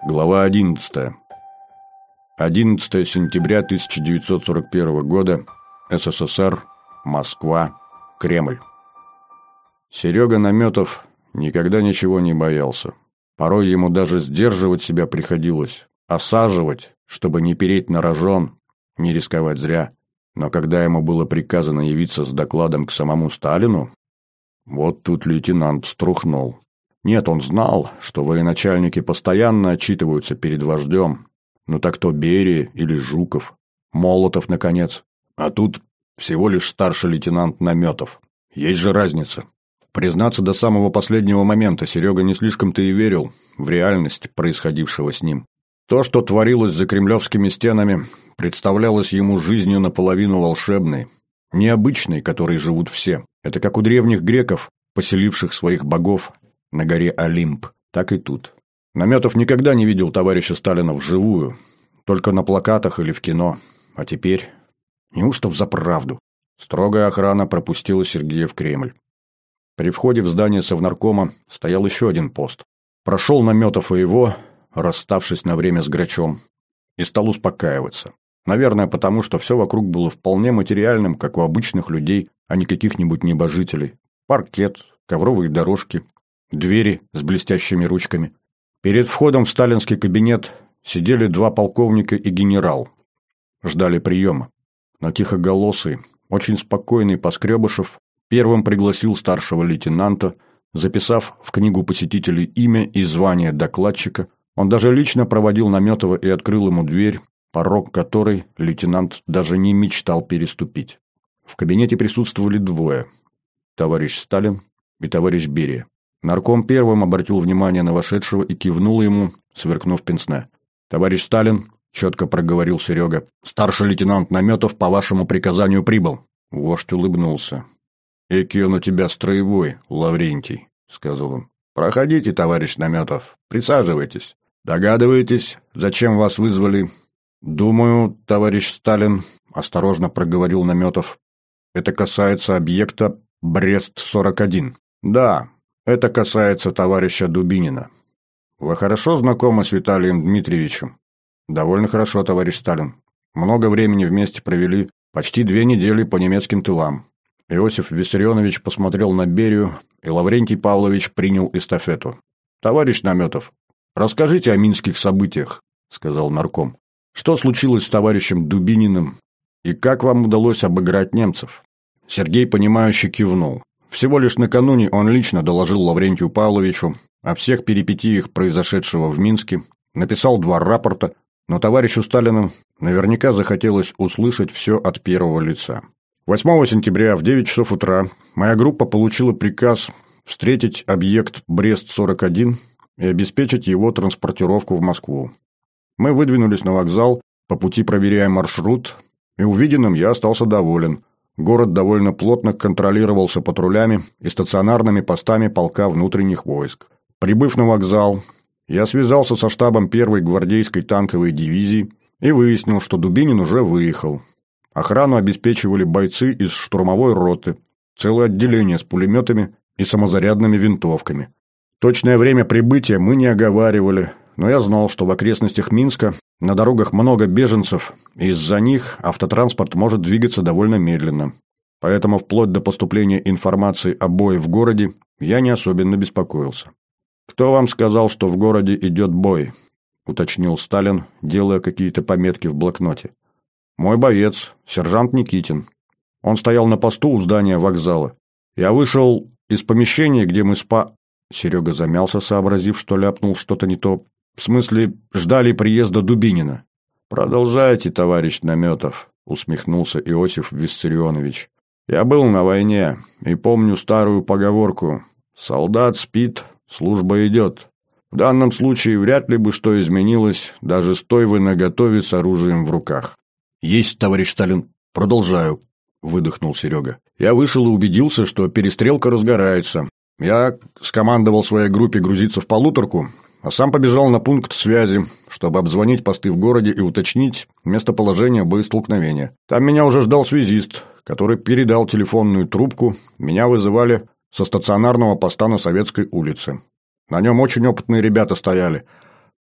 Глава 11. 11 сентября 1941 года. СССР. Москва. Кремль. Серега Наметов никогда ничего не боялся. Порой ему даже сдерживать себя приходилось, осаживать, чтобы не переть на рожон, не рисковать зря. Но когда ему было приказано явиться с докладом к самому Сталину, вот тут лейтенант струхнул. Нет, он знал, что военачальники постоянно отчитываются перед вождем. Ну так то Берия или Жуков, Молотов, наконец. А тут всего лишь старший лейтенант Наметов. Есть же разница. Признаться, до самого последнего момента Серега не слишком-то и верил в реальность происходившего с ним. То, что творилось за кремлевскими стенами, представлялось ему жизнью наполовину волшебной, необычной, которой живут все. Это как у древних греков, поселивших своих богов на горе Олимп, так и тут. Наметов никогда не видел товарища Сталина вживую, только на плакатах или в кино. А теперь... Неужто взаправду? Строгая охрана пропустила Сергея в Кремль. При входе в здание Совнаркома стоял еще один пост. Прошел Наметов и его, расставшись на время с Грачом, и стал успокаиваться. Наверное, потому что все вокруг было вполне материальным, как у обычных людей, а не каких-нибудь небожителей. Паркет, ковровые дорожки, двери с блестящими ручками. Перед входом в сталинский кабинет сидели два полковника и генерал. Ждали приема. Но тихоголосый, очень спокойный Поскребышев первым пригласил старшего лейтенанта, записав в книгу посетителей имя и звание докладчика. Он даже лично проводил Наметова и открыл ему дверь, порог которой лейтенант даже не мечтал переступить. В кабинете присутствовали двое – товарищ Сталин и товарищ Берия. Нарком первым обратил внимание на вошедшего и кивнул ему, сверкнув пенсне. «Товарищ Сталин», – четко проговорил Серега, – «старший лейтенант Наметов по вашему приказанию прибыл». Вождь улыбнулся. «Эки он у тебя строевой, Лаврентий», – сказал он. «Проходите, товарищ Наметов, присаживайтесь. Догадываетесь, зачем вас вызвали?» «Думаю, товарищ Сталин», – осторожно проговорил Наметов, – «это касается объекта Брест-41». «Да, это касается товарища Дубинина. Вы хорошо знакомы с Виталием Дмитриевичем?» «Довольно хорошо, товарищ Сталин. Много времени вместе провели, почти 2 недели по немецким тылам». Иосиф Виссарионович посмотрел на Берию, и Лаврентий Павлович принял эстафету. «Товарищ Наметов, расскажите о минских событиях», – сказал нарком. «Что случилось с товарищем Дубининым и как вам удалось обыграть немцев?» Сергей, понимающе кивнул. Всего лишь накануне он лично доложил Лаврентию Павловичу о всех перипетиях произошедшего в Минске, написал 2 рапорта, но товарищу Сталину наверняка захотелось услышать все от первого лица. 8 сентября в 9 часов утра моя группа получила приказ встретить объект Брест-41 и обеспечить его транспортировку в Москву. Мы выдвинулись на вокзал, по пути проверяя маршрут, и увиденным я остался доволен. Город довольно плотно контролировался патрулями и стационарными постами полка внутренних войск. Прибыв на вокзал, я связался со штабом 1-й гвардейской танковой дивизии и выяснил, что Дубинин уже выехал. Охрану обеспечивали бойцы из штурмовой роты, целое отделение с пулеметами и самозарядными винтовками. Точное время прибытия мы не оговаривали, но я знал, что в окрестностях Минска на дорогах много беженцев, и из-за них автотранспорт может двигаться довольно медленно. Поэтому вплоть до поступления информации о бое в городе я не особенно беспокоился. «Кто вам сказал, что в городе идет бой?» – уточнил Сталин, делая какие-то пометки в блокноте. «Мой боец, сержант Никитин. Он стоял на посту у здания вокзала. Я вышел из помещения, где мы Серега замялся, сообразив, что ляпнул что-то не то. В смысле, ждали приезда Дубинина. «Продолжайте, товарищ Наметов», – усмехнулся Иосиф Виссарионович. «Я был на войне и помню старую поговорку: солдат спит, служба идет. В данном случае вряд ли бы что изменилось, даже стоя вы наготове с оружием в руках». «Есть, товарищ Сталин, продолжаю», – выдохнул Серега. «Я вышел и убедился, что перестрелка разгорается. Я скомандовал своей группе грузиться в полуторку, а сам побежал на пункт связи, чтобы обзвонить посты в городе и уточнить местоположение боестолкновения. Там меня уже ждал связист, который передал телефонную трубку. Меня вызывали со стационарного поста на Советской улице. На нем очень опытные ребята стояли.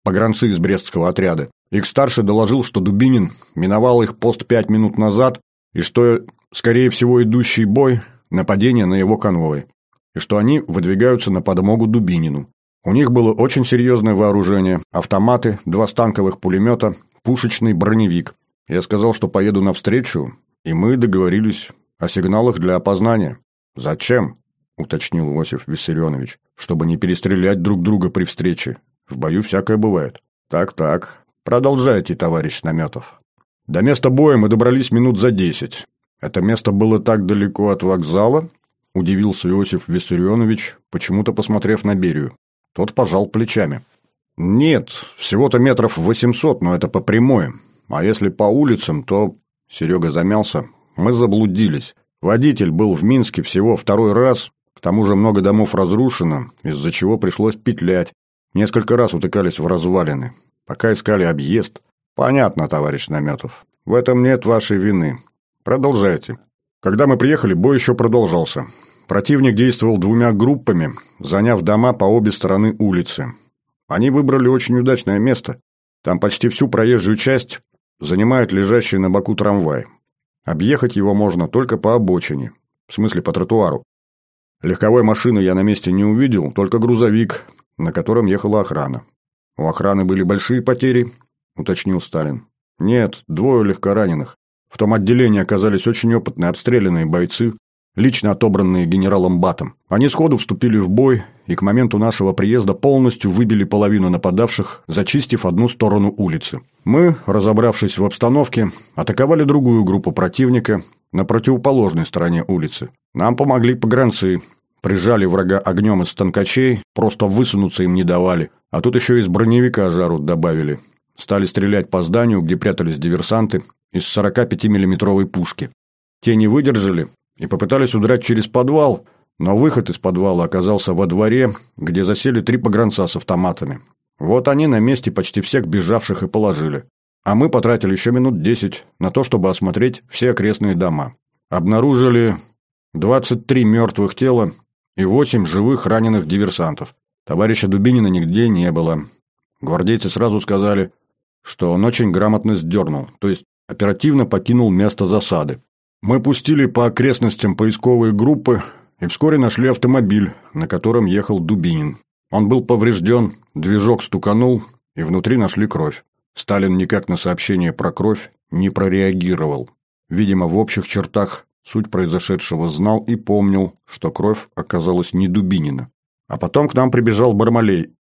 погранцы из Брестского отряда. Их старший доложил, что Дубинин миновал их пост 5 минут назад, и что, скорее всего, идущий бой – нападение на его конвой, и что они выдвигаются на подмогу Дубинину. У них было очень серьезное вооружение – автоматы, 2 станковых пулемета, пушечный броневик. Я сказал, что поеду навстречу, и мы договорились о сигналах для опознания. «Зачем?» – уточнил Иосиф Виссарионович. «Чтобы не перестрелять друг друга при встрече. В бою всякое бывает». «Так. Продолжайте, товарищ Наметов». До места боя мы добрались минут за 10. Это место было так далеко от вокзала? Удивился Иосиф Виссарионович, почему-то посмотрев на Берию. Тот пожал плечами. Нет, всего-то метров 800, но это по прямой. А если по улицам, то... Серега замялся. Мы заблудились. Водитель был в Минске всего 2-й раз. К тому же много домов разрушено, из-за чего пришлось петлять. Несколько раз утыкались в развалины. Пока искали объезд. Понятно, товарищ Наметов. В этом нет вашей вины. Продолжайте. Когда мы приехали, бой еще продолжался. Противник действовал 2 группами, заняв дома по обе стороны улицы. Они выбрали очень удачное место. Там почти всю проезжую часть занимает лежащий на боку трамвай. Объехать его можно только по обочине, в смысле по тротуару. Легковой машины я на месте не увидел, только грузовик, на котором ехала охрана. У охраны были большие потери, уточнил Сталин. Нет, 2 легкораненых. В том отделении оказались очень опытные обстрелянные бойцы, лично отобранные генералом Батом. Они сходу вступили в бой и к моменту нашего приезда полностью выбили половину нападавших, зачистив одну сторону улицы. Мы, разобравшись в обстановке, атаковали другую группу противника на противоположной стороне улицы. Нам помогли погранцы, прижали врага огнем из станкачей, просто высунуться им не давали, а тут еще из броневика жару добавили. Стали стрелять по зданию, где прятались диверсанты, из 45-миллиметровой пушки. Те не выдержали и попытались удрать через подвал, но выход из подвала оказался во дворе, где засели 3 погранца с автоматами. Вот они на месте почти всех бежавших и положили. А мы потратили еще минут 10 на то, чтобы осмотреть все окрестные дома. Обнаружили 23 мертвых тела и 8 живых раненых диверсантов. Товарища Дубинина нигде не было. Гвардейцы сразу сказали, что он очень грамотно сдернул, то есть оперативно покинул место засады. Мы пустили по окрестностям поисковые группы и вскоре нашли автомобиль, на котором ехал Дубинин. Он был поврежден, движок стуканул, и внутри нашли кровь. Сталин никак на сообщение про кровь не прореагировал. Видимо, в общих чертах суть произошедшего знал и помнил, что кровь оказалась не Дубинина. А потом к нам прибежал Бармалей,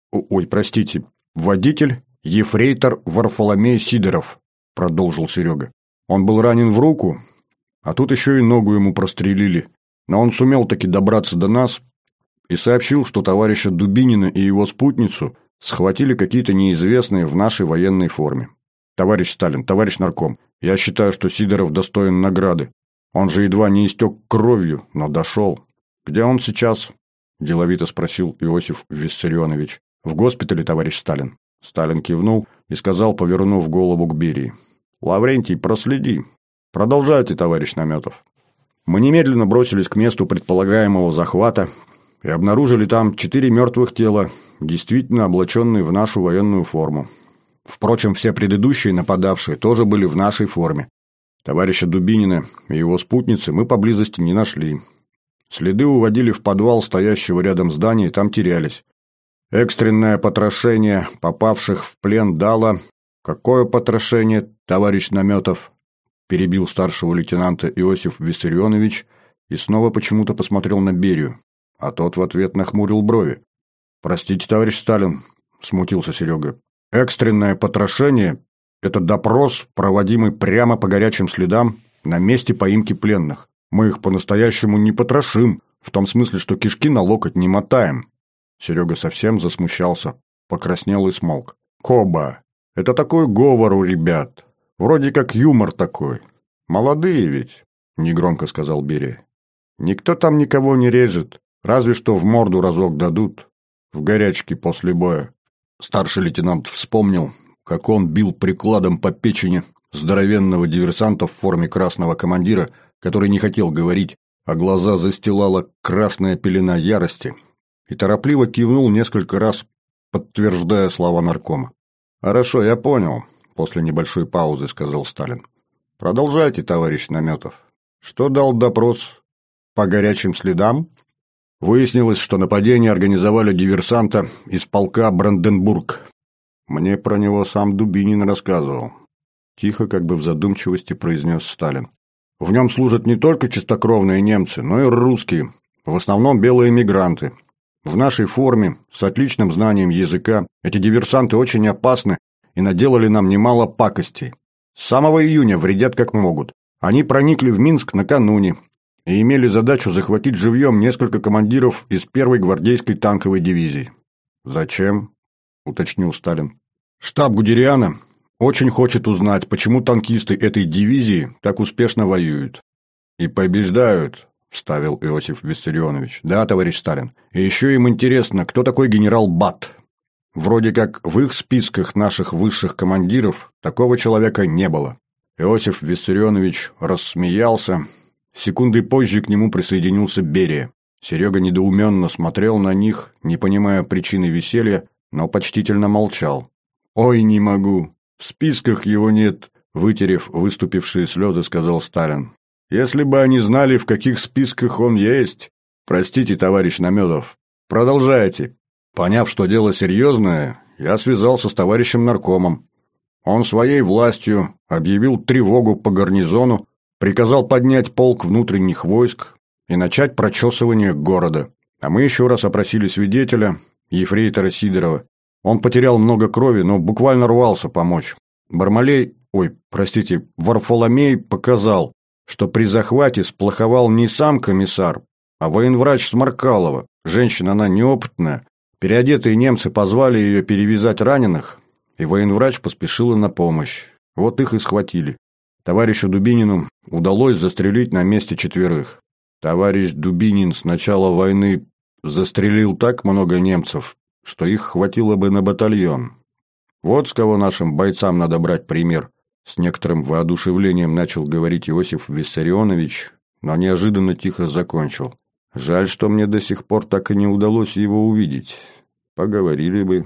водитель ефрейтор Варфоломей Сидоров, продолжил Серега. Он был ранен в руку, а тут еще и ногу ему прострелили. Но он сумел таки добраться до нас и сообщил, что товарища Дубинина и его спутницу схватили какие-то неизвестные в нашей военной форме. Товарищ Сталин, товарищ нарком, я считаю, что Сидоров достоин награды. Он же едва не истек кровью, но дошел. Где он сейчас? Деловито спросил Иосиф Виссарионович. В госпитале, товарищ Сталин. Сталин кивнул и сказал, повернув голову к Берии. Лаврентий, проследи. Продолжайте, товарищ Наметов. Мы немедленно бросились к месту предполагаемого захвата и обнаружили там 4 мертвых тела, действительно облаченные в нашу военную форму. Впрочем, все предыдущие нападавшие тоже были в нашей форме. Товарища Дубинина и его спутницы мы поблизости не нашли. Следы уводили в подвал стоящего рядом здания и там терялись. Экстренное потрошение попавших в плен дало... Какое потрошение, товарищ Наметов? Перебил старшего лейтенанта Иосиф Виссарионович и снова почему-то посмотрел на Берию, а тот в ответ нахмурил брови. «Простите, товарищ Сталин», — смутился Серега. «Экстренное потрошение — это допрос, проводимый прямо по горячим следам на месте поимки пленных. Мы их по-настоящему не потрошим, в том смысле, что кишки на локоть не мотаем». Серега совсем засмущался, покраснел и смолк. «Коба, это такой говор у ребят. Вроде как юмор такой. Молодые ведь», — негромко сказал Берия. «Никто там никого не режет, разве что в морду разок дадут, в горячке после боя». Старший лейтенант вспомнил, как он бил прикладом по печени здоровенного диверсанта в форме красного командира, который не хотел говорить, а глаза застилала красная пелена ярости, и торопливо кивнул несколько раз, подтверждая слова наркома. «Хорошо, я понял», – после небольшой паузы сказал Сталин. «Продолжайте, товарищ Наметов. Что дал допрос по горячим следам?» Выяснилось, что нападение организовали диверсанта из полка Бранденбург. Мне про него сам Дубинин рассказывал. Тихо, как бы в задумчивости, произнес Сталин. В нем служат не только чистокровные немцы, но и русские, в основном белые мигранты. В нашей форме, с отличным знанием языка, эти диверсанты очень опасны и наделали нам немало пакостей. С самого июня вредят как могут. Они проникли в Минск накануне и имели задачу захватить живьем несколько командиров из 1-й гвардейской танковой дивизии. «Зачем?» – уточнил Сталин. «Штаб Гудериана очень хочет узнать, почему танкисты этой дивизии так успешно воюют». «И побеждают», – вставил Иосиф Виссарионович. «Да, товарищ Сталин. И еще им интересно, кто такой генерал Бат. Вроде как в их списках наших высших командиров такого человека не было». Иосиф Виссарионович рассмеялся. Секундой позже к нему присоединился Берия. Серега недоуменно смотрел на них, не понимая причины веселья, но почтительно молчал. «Ой, не могу. В списках его нет», – вытерев выступившие слезы, сказал Сталин. «Если бы они знали, в каких списках он есть...» «Простите, товарищ Наметов. Продолжайте». Поняв, что дело серьезное, я связался с товарищем наркомом. Он своей властью объявил тревогу по гарнизону, приказал поднять полк внутренних войск и начать прочесывание города. А мы еще раз опросили свидетеля, ефрейтора Сидорова. Он потерял много крови, но буквально рвался помочь. Варфоломей показал, что при захвате сплоховал не сам комиссар, а военврач Сморкалова. Женщина она неопытная. Переодетые немцы позвали ее перевязать раненых, и военврач поспешила на помощь. Вот их и схватили. Товарищу Дубинину удалось застрелить на месте 4. Товарищ Дубинин с начала войны застрелил так много немцев, что их хватило бы на батальон. Вот с кого нашим бойцам надо брать пример. С некоторым воодушевлением начал говорить Иосиф Виссарионович, но неожиданно тихо закончил. Жаль, что мне до сих пор так и не удалось его увидеть. Поговорили бы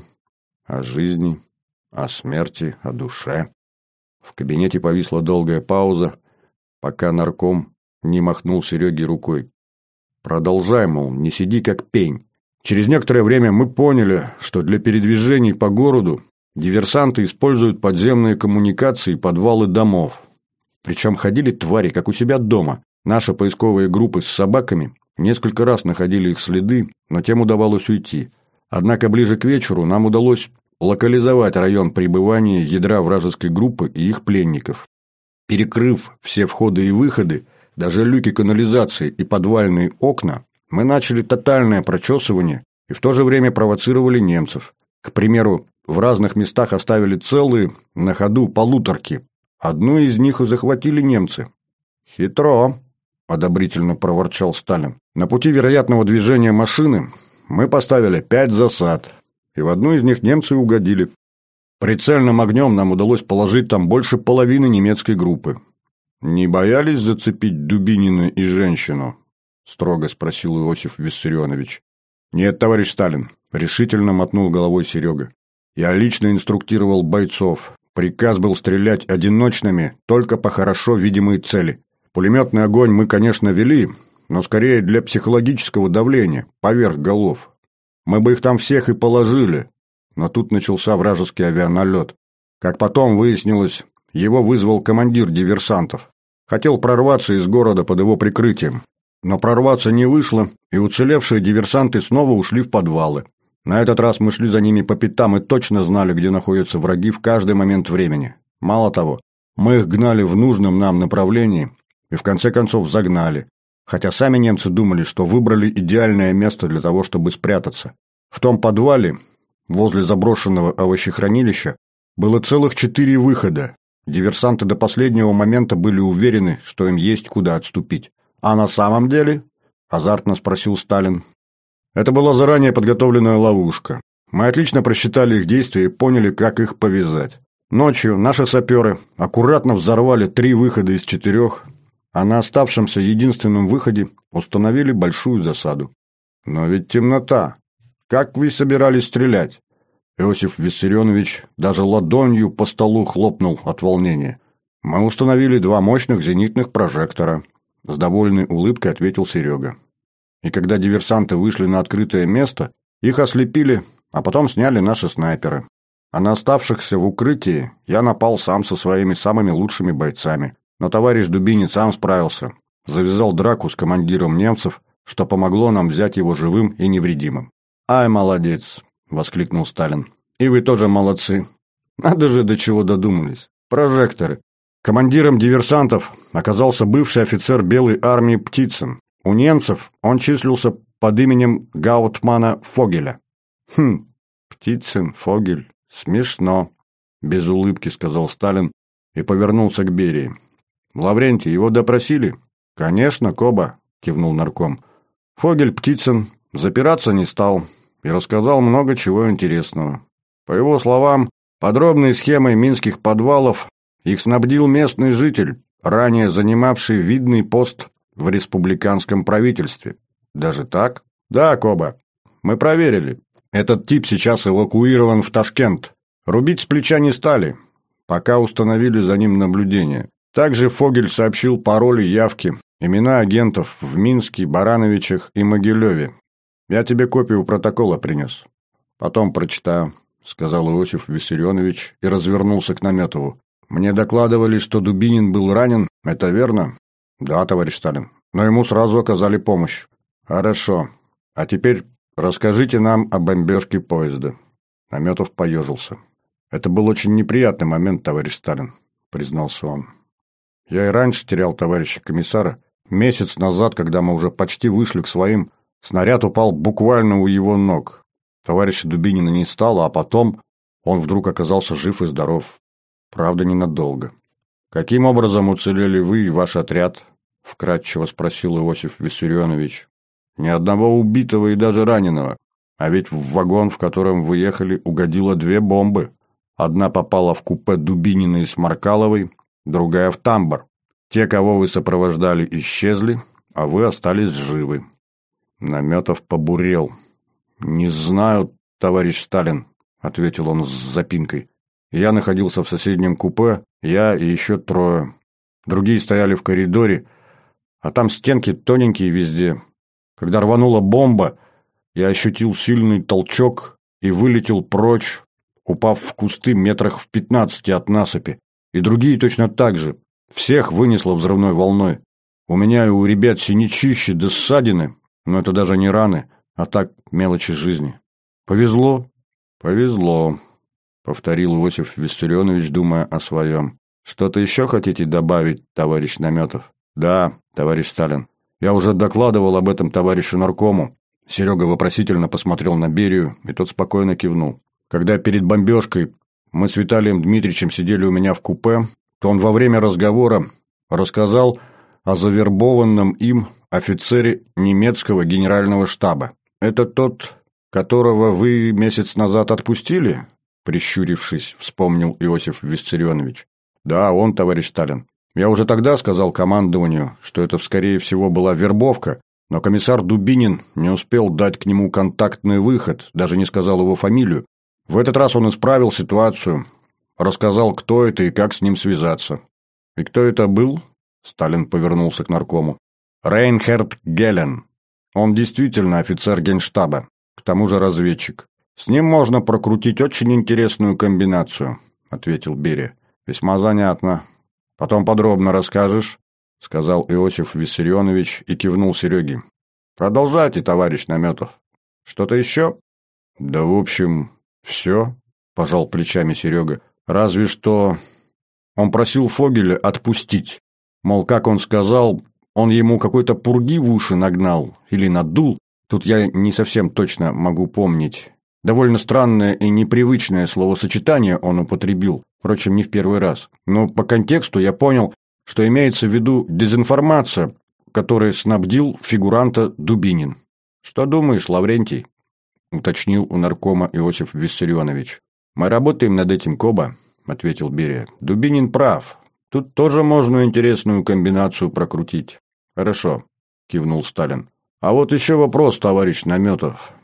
о жизни, о смерти, о душе. В кабинете повисла долгая пауза, пока нарком не махнул Сереге рукой. Продолжай, мол, не сиди как пень. Через некоторое время мы поняли, что для передвижений по городу диверсанты используют подземные коммуникации и подвалы домов. Причем ходили твари, как у себя дома. Наши поисковые группы с собаками несколько раз находили их следы, но тем удавалось уйти. Однако ближе к вечеру нам удалось локализовать район пребывания ядра вражеской группы и их пленников. Перекрыв все входы и выходы, даже люки канализации и подвальные окна, мы начали тотальное прочесывание и в то же время провоцировали немцев. К примеру, в разных местах оставили целые на ходу полуторки. Одну из них и захватили немцы. «Хитро», – одобрительно проворчал Сталин. «На пути вероятного движения машины мы поставили 5 засад, и в одну из них немцы угодили. Прицельным огнем нам удалось положить там больше половины немецкой группы». «Не боялись зацепить Дубинина и женщину?» – строго спросил Иосиф Виссарионович. «Нет, товарищ Сталин», – решительно мотнул головой Серега. «Я лично инструктировал бойцов. Приказ был стрелять одиночными, только по хорошо видимой цели. Пулеметный огонь мы, конечно, вели, но скорее для психологического давления, поверх голов. Мы бы их там всех и положили, но тут начался вражеский авианалет. Как потом выяснилось, его вызвал командир диверсантов. Хотел прорваться из города под его прикрытием. Но прорваться не вышло, и уцелевшие диверсанты снова ушли в подвалы. На этот раз мы шли за ними по пятам и точно знали, где находятся враги в каждый момент времени. Мало того, мы их гнали в нужном нам направлении и в конце концов загнали. Хотя сами немцы думали, что выбрали идеальное место для того, чтобы спрятаться. В том подвале, возле заброшенного овощехранилища, было целых 4 выхода. Диверсанты до последнего момента были уверены, что им есть куда отступить. «А на самом деле?» – азартно спросил Сталин. Это была заранее подготовленная ловушка. Мы отлично просчитали их действия и поняли, как их повязать. Ночью наши саперы аккуратно взорвали 3 выхода из 4, а на оставшемся единственном выходе установили большую засаду. «Но ведь темнота. Как вы собирались стрелять?» Иосиф Виссарионович даже ладонью по столу хлопнул от волнения. «Мы установили 2 мощных зенитных прожектора», — с довольной улыбкой ответил Серега. «И когда диверсанты вышли на открытое место, их ослепили, а потом сняли наши снайперы. А на оставшихся в укрытии я напал сам со своими самыми лучшими бойцами. Но товарищ Дубинин сам справился. Завязал драку с командиром немцев, что помогло нам взять его живым и невредимым». «Ай, молодец!» — воскликнул Сталин. «И вы тоже молодцы. Надо же, до чего додумались. Прожекторы. Командиром диверсантов оказался бывший офицер Белой армии Птицын. У немцев он числился под именем Гаутмана Фогеля». «Хм, Птицын, Фогель. Смешно», — без улыбки сказал Сталин и повернулся к Берии. «Лаврентий, его допросили?» «Конечно, Коба», — кивнул нарком. «Фогель Птицын запираться не стал и рассказал много чего интересного. По его словам, подробной схемой минских подвалов их снабдил местный житель, ранее занимавший видный пост в республиканском правительстве». «Даже так?» «Да, Коба. Мы проверили. Этот тип сейчас эвакуирован в Ташкент. Рубить с плеча не стали, пока установили за ним наблюдение. Также Фогель сообщил пароли явки, имена агентов в Минске, Барановичах и Могилеве. Я тебе копию протокола принес. Потом прочитаю», — сказал Иосиф Виссарионович и развернулся к Наметову. «Мне докладывали, что Дубинин был ранен. Это верно?» «Да, товарищ Сталин. Но ему сразу оказали помощь». «Хорошо. А теперь расскажите нам о бомбежке поезда». Наметов поежился. «Это был очень неприятный момент, товарищ Сталин», — признался он. «Я и раньше терял товарища комиссара. Месяц назад, когда мы уже почти вышли к своим, снаряд упал буквально у его ног. Товарища Дубинина не стало, а потом он вдруг оказался жив и здоров. Правда, ненадолго». «Каким образом уцелели вы и ваш отряд?» — вкратчиво спросил Иосиф Виссарионович. «Ни одного убитого и даже раненого. А ведь в вагон, в котором вы ехали, угодило 2 бомбы. Одна попала в купе Дубинина и Сморкаловой, другая в тамбур. Те, кого вы сопровождали, исчезли, а вы остались живы». Наметов побурел. «Не знаю, товарищ Сталин», — ответил он с запинкой. «Я находился в соседнем купе, я и еще 3. Другие стояли в коридоре, а там стенки тоненькие везде. Когда рванула бомба, я ощутил сильный толчок и вылетел прочь, упав в кусты метрах в 15 от насыпи. И другие точно так же. Всех вынесло взрывной волной. У меня и у ребят синячищи да ссадины, но это даже не раны, а так мелочи жизни. Повезло?» «Повезло», — повторил Иосиф Виссарионович, думая о своем. «Что-то еще хотите добавить, товарищ Наметов?» «Да, товарищ Сталин. Я уже докладывал об этом товарищу наркому». Серега вопросительно посмотрел на Берию, и тот спокойно кивнул. «Когда перед бомбежкой мы с Виталием Дмитриевичем сидели у меня в купе, то он во время разговора рассказал о завербованном им офицере немецкого генерального штаба. «Это тот, которого вы месяц назад отпустили?» Прищурившись, вспомнил Иосиф Виссарионович. «Да, он, товарищ Сталин. Я уже тогда сказал командованию, что это, скорее всего, была вербовка, но комиссар Дубинин не успел дать к нему контактный выход, даже не сказал его фамилию. В этот раз он исправил ситуацию, рассказал, кто это и как с ним связаться». «И кто это был?» Сталин повернулся к наркому. «Рейнхард Гелен. Он действительно офицер генштаба, к тому же разведчик. С ним можно прокрутить очень интересную комбинацию», — ответил Берия. «Весьма занятно. Потом подробно расскажешь», — сказал Иосиф Виссарионович и кивнул Сереге. «Продолжайте, товарищ Наметов. Что-то еще?» «Да, в общем, все», — пожал плечами Серега. «Разве что он просил Фогеля отпустить. Мол, как он сказал, он ему какой-то пурги в уши нагнал или надул. Тут я не совсем точно могу помнить. Довольно странное и непривычное словосочетание он употребил, впрочем, не в первый раз. Но по контексту я понял, что имеется в виду дезинформация, которой снабдил фигуранта Дубинин. «Что думаешь, Лаврентий?» — уточнил у наркома Иосиф Виссарионович. «Мы работаем над этим, Коба», — ответил Берия. «Дубинин прав. Тут тоже можно интересную комбинацию прокрутить». «Хорошо», — кивнул Сталин. «А вот еще вопрос, товарищ Наметов.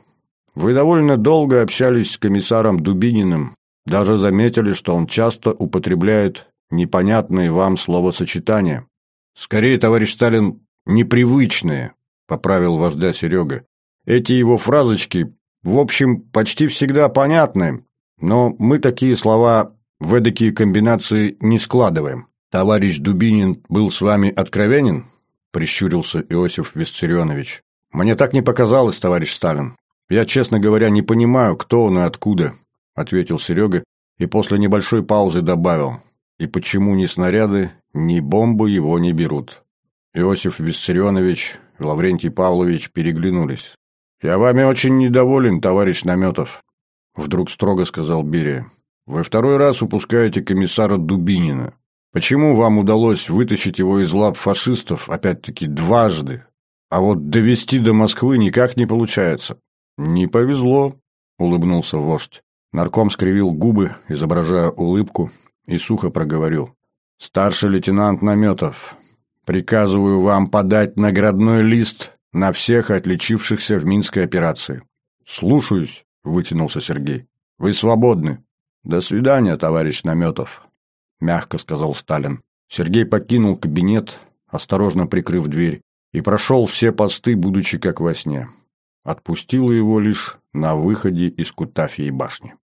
Вы довольно долго общались с комиссаром Дубининым, даже заметили, что он часто употребляет непонятные вам словосочетания. Скорее, товарищ Сталин, непривычные, поправил вождя Серега. Эти его фразочки, в общем, почти всегда понятны, но мы такие слова в эдакие комбинации не складываем. Товарищ Дубинин был с вами откровенен? Прищурился Иосиф Виссарионович. Мне так не показалось, товарищ Сталин. Я, честно говоря, не понимаю, кто он и откуда, ответил Серега и после небольшой паузы добавил. И почему ни снаряды, ни бомбы его не берут? Иосиф Виссарионович и Лаврентий Павлович переглянулись. «Я вами очень недоволен, товарищ Наметов», — вдруг строго сказал Берия. «Вы второй раз упускаете комиссара Дубинина. Почему вам удалось вытащить его из лап фашистов, опять-таки, дважды, а вот довести до Москвы никак не получается?» «Не повезло», — улыбнулся вождь. Нарком скривил губы, изображая улыбку, и сухо проговорил. «Старший лейтенант Наметов, приказываю вам подать наградной лист на всех отличившихся в Минской операции». «Слушаюсь», — вытянулся Сергей. «Вы свободны». «До свидания, товарищ Наметов», — мягко сказал Сталин. Сергей покинул кабинет, осторожно прикрыв дверь, и прошел все посты, будучи как во сне. Отпустило его лишь на выходе из Кутафьей башни.